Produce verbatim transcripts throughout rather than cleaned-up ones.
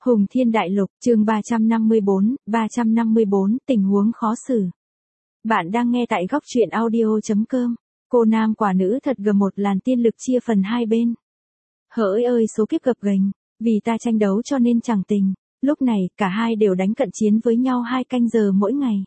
Hùng Thiên Đại Lục, chương ba trăm năm mươi bốn, ba trăm năm mươi bốn, tình huống khó xử. Bạn đang nghe tại góc truyện audio chấm com. Cô nam quả nữ thật gầm một làn tiên lực chia phần hai bên. Hỡi ơi số kiếp gập ghềnh, vì ta tranh đấu cho nên chẳng tình. Lúc này, cả hai đều đánh cận chiến với nhau hai canh giờ mỗi ngày.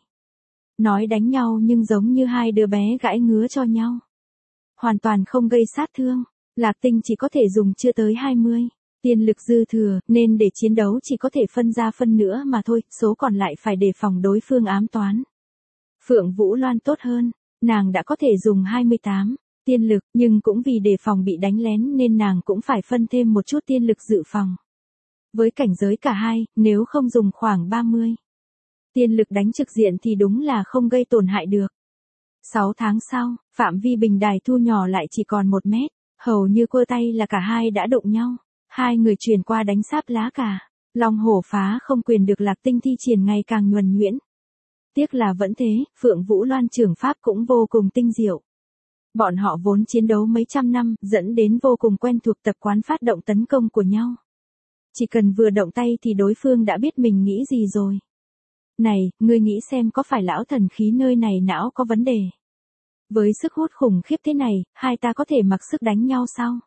Nói đánh nhau nhưng giống như hai đứa bé gãi ngứa cho nhau. Hoàn toàn không gây sát thương. Lạc Tinh chỉ có thể dùng chưa tới hai mươi. Tiên lực dư thừa, nên để chiến đấu chỉ có thể phân ra phân nữa mà thôi, số còn lại phải đề phòng đối phương ám toán. Phượng Vũ Loan tốt hơn, nàng đã có thể dùng hai mươi tám tiên lực, nhưng cũng vì đề phòng bị đánh lén nên nàng cũng phải phân thêm một chút tiên lực dự phòng. Với cảnh giới cả hai, nếu không dùng khoảng ba mươi tiên lực đánh trực diện thì đúng là không gây tổn hại được. sáu tháng sau, phạm vi bình đài thu nhỏ lại chỉ còn một mét, hầu như quơ tay là cả hai đã đụng nhau. Hai người truyền qua đánh sáp lá cà, Long Hổ phá không quyền được Lạc Tinh thi triển ngày càng nhuần nhuyễn. Tiếc là vẫn thế, Phượng Vũ Loan trưởng pháp cũng vô cùng tinh diệu. Bọn họ vốn chiến đấu mấy trăm năm, dẫn đến vô cùng quen thuộc tập quán phát động tấn công của nhau. Chỉ cần vừa động tay thì đối phương đã biết mình nghĩ gì rồi. Này, ngươi nghĩ xem có phải lão thần khí nơi này não có vấn đề? Với sức hút khủng khiếp thế này, hai ta có thể mặc sức đánh nhau sao?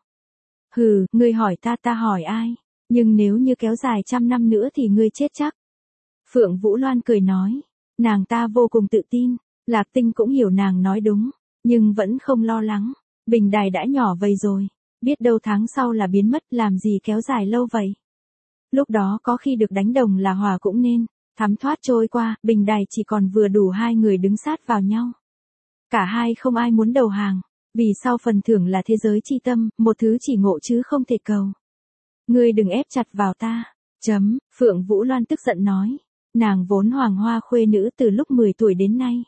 Hừ, ngươi hỏi ta ta hỏi ai, nhưng nếu như kéo dài trăm năm nữa thì ngươi chết chắc. Phượng Vũ Loan cười nói, nàng ta vô cùng tự tin, Lạc Tinh cũng hiểu nàng nói đúng, nhưng vẫn không lo lắng, bình đài đã nhỏ vầy rồi, biết đâu tháng sau là biến mất làm gì kéo dài lâu vậy. Lúc đó có khi được đánh đồng là hòa cũng nên, thấm thoát trôi qua, bình đài chỉ còn vừa đủ hai người đứng sát vào nhau. Cả hai không ai muốn đầu hàng. Vì sau phần thưởng là thế giới chi tâm, một thứ chỉ ngộ chứ không thể cầu. Ngươi đừng ép chặt vào ta. Chấm, Phượng Vũ Loan tức giận nói. Nàng vốn hoàng hoa khuê nữ từ lúc mười tuổi đến nay.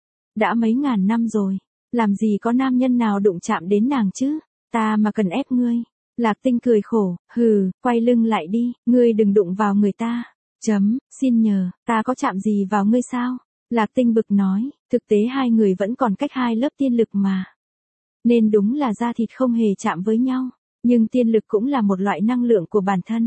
Đã mấy ngàn năm rồi, làm gì có nam nhân nào đụng chạm đến nàng chứ, ta mà cần ép ngươi. Lạc Tinh cười khổ, hừ, quay lưng lại đi, ngươi đừng đụng vào người ta. Chấm, xin nhờ, ta có chạm gì vào ngươi sao? Lạc Tinh bực nói, thực tế hai người vẫn còn cách hai lớp tiên lực mà. Nên đúng là da thịt không hề chạm với nhau, nhưng tiên lực cũng là một loại năng lượng của bản thân.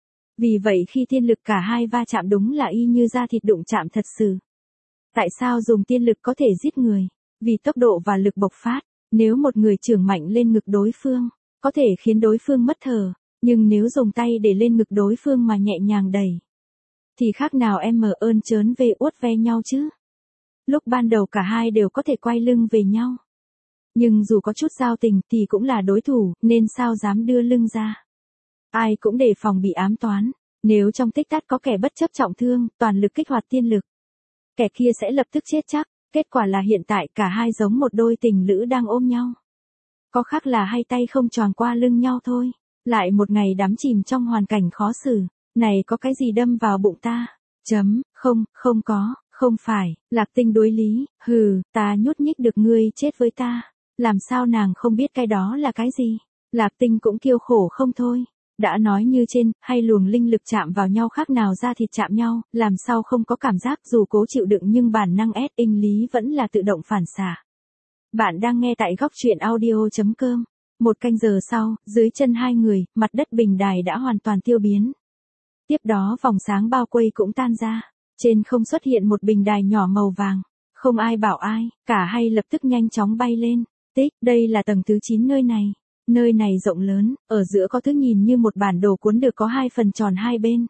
Vì vậy khi tiên lực cả hai va chạm đúng là y như da thịt đụng chạm thật sự. Tại sao dùng tiên lực có thể giết người? Vì tốc độ và lực bộc phát, nếu một người chưởng mạnh lên ngực đối phương, có thể khiến đối phương mất thở, nhưng nếu dùng tay để lên ngực đối phương mà nhẹ nhàng đẩy, thì khác nào em mờ ơn trớn về uất ve nhau chứ? Lúc ban đầu cả hai đều có thể quay lưng về nhau. Nhưng dù có chút giao tình thì cũng là đối thủ, nên sao dám đưa lưng ra. Ai cũng đề phòng bị ám toán, nếu trong tích tắc có kẻ bất chấp trọng thương, toàn lực kích hoạt tiên lực, kẻ kia sẽ lập tức chết chắc. Kết quả là hiện tại cả hai giống một đôi tình lữ đang ôm nhau. Có khác là hai tay không choàng qua lưng nhau thôi. Lại một ngày đắm chìm trong hoàn cảnh khó xử. Này có cái gì đâm vào bụng ta? Chấm, không, không có, không phải, Lạc Tinh đối lý, hừ, ta nhút nhích được ngươi chết với ta. Làm sao nàng không biết cái đó là cái gì? Lạc Tinh cũng kiêu khổ không thôi. Đã nói như trên, hay luồng linh lực chạm vào nhau khác nào da thịt chạm nhau, làm sao không có cảm giác dù cố chịu đựng nhưng bản năng ép inh lý vẫn là tự động phản xạ. Bạn đang nghe tại góc truyện audio chấm com. Một canh giờ sau, dưới chân hai người, mặt đất bình đài đã hoàn toàn tiêu biến. Tiếp đó vòng sáng bao quây cũng tan ra. Trên không xuất hiện một bình đài nhỏ màu vàng. Không ai bảo ai, cả hai lập tức nhanh chóng bay lên. Tích, đây là tầng thứ chín nơi này. Nơi này rộng lớn, ở giữa có thứ nhìn như một bản đồ cuốn được có hai phần tròn hai bên.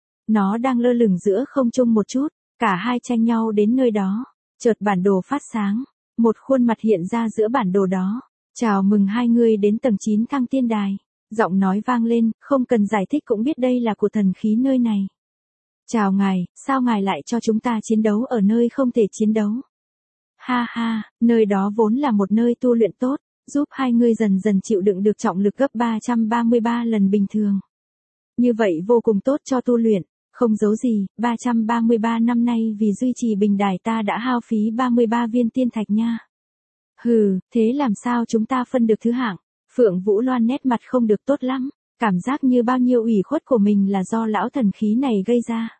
Nó đang lơ lửng giữa không trung một chút, cả hai tranh nhau đến nơi đó. Chợt bản đồ phát sáng, một khuôn mặt hiện ra giữa bản đồ đó. Chào mừng hai người đến tầng chín Thăng Tiên Đài. Giọng nói vang lên, không cần giải thích cũng biết đây là của thần khí nơi này. Chào ngài, sao ngài lại cho chúng ta chiến đấu ở nơi không thể chiến đấu? Ha ha, nơi đó vốn là một nơi tu luyện tốt, giúp hai người dần dần chịu đựng được trọng lực gấp ba trăm ba mươi ba lần bình thường. Như vậy vô cùng tốt cho tu luyện, không giấu gì, ba trăm ba mươi ba năm nay vì duy trì bình đài ta đã hao phí ba mươi ba viên tiên thạch nha. Hừ, thế làm sao chúng ta phân được thứ hạng? Phượng Vũ Loan nét mặt không được tốt lắm, cảm giác như bao nhiêu ủy khuất của mình là do lão thần khí này gây ra.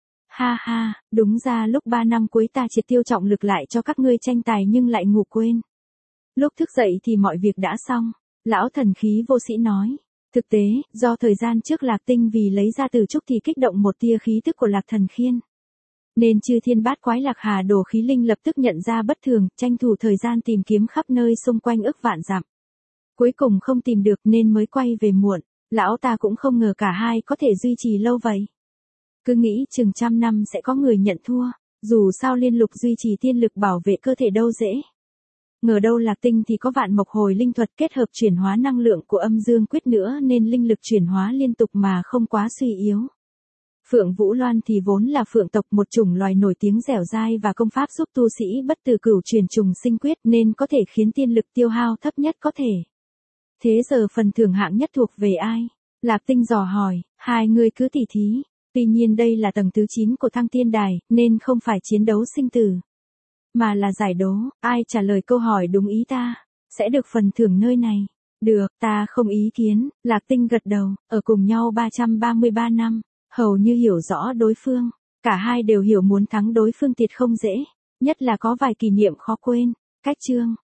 Ha ha, đúng ra lúc ba năm cuối ta triệt tiêu trọng lực lại cho các ngươi tranh tài nhưng lại ngủ quên. Lúc thức dậy thì mọi việc đã xong, lão thần khí vô sĩ nói. Thực tế, do thời gian trước Lạc Tinh vì lấy ra từ trúc thì kích động một tia khí tức của Lạc Thần Khiên. Nên chư thiên bát quái Lạc Hà đồ khí linh lập tức nhận ra bất thường, tranh thủ thời gian tìm kiếm khắp nơi xung quanh ức vạn dặm. Cuối cùng không tìm được nên mới quay về muộn, lão ta cũng không ngờ cả hai có thể duy trì lâu vậy. Cứ nghĩ chừng trăm năm sẽ có người nhận thua, dù sao liên lục duy trì tiên lực bảo vệ cơ thể đâu dễ. Ngờ đâu Lạc Tinh thì có vạn mộc hồi linh thuật kết hợp chuyển hóa năng lượng của âm dương quyết nữa nên linh lực chuyển hóa liên tục mà không quá suy yếu. Phượng Vũ Loan thì vốn là phượng tộc, một chủng loài nổi tiếng dẻo dai và công pháp giúp tu sĩ bất tử cửu truyền trùng sinh quyết nên có thể khiến tiên lực tiêu hao thấp nhất có thể. Thế giờ phần thưởng hạng nhất thuộc về ai? Lạc Tinh dò hỏi, hai người cứ tỉ thí. Tuy nhiên đây là tầng thứ chín của Thăng Tiên Đài nên không phải chiến đấu sinh tử, mà là giải đố, ai trả lời câu hỏi đúng ý ta, sẽ được phần thưởng nơi này. Được, ta không ý kiến, Lạc Tinh gật đầu, ở cùng nhau ba trăm ba mươi ba năm, hầu như hiểu rõ đối phương. Cả hai đều hiểu muốn thắng đối phương thiệt không dễ, nhất là có vài kỷ niệm khó quên. Cách chương